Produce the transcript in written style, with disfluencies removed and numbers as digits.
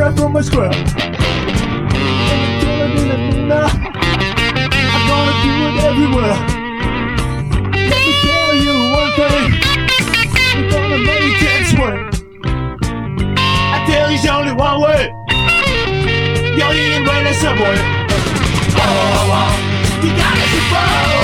right from my square. I'm gonna do it everywhere. Let me tell you one thing, we're gonna make it swing. I tell you, there's only one way. You're in the subway. Oh, you gotta suppose.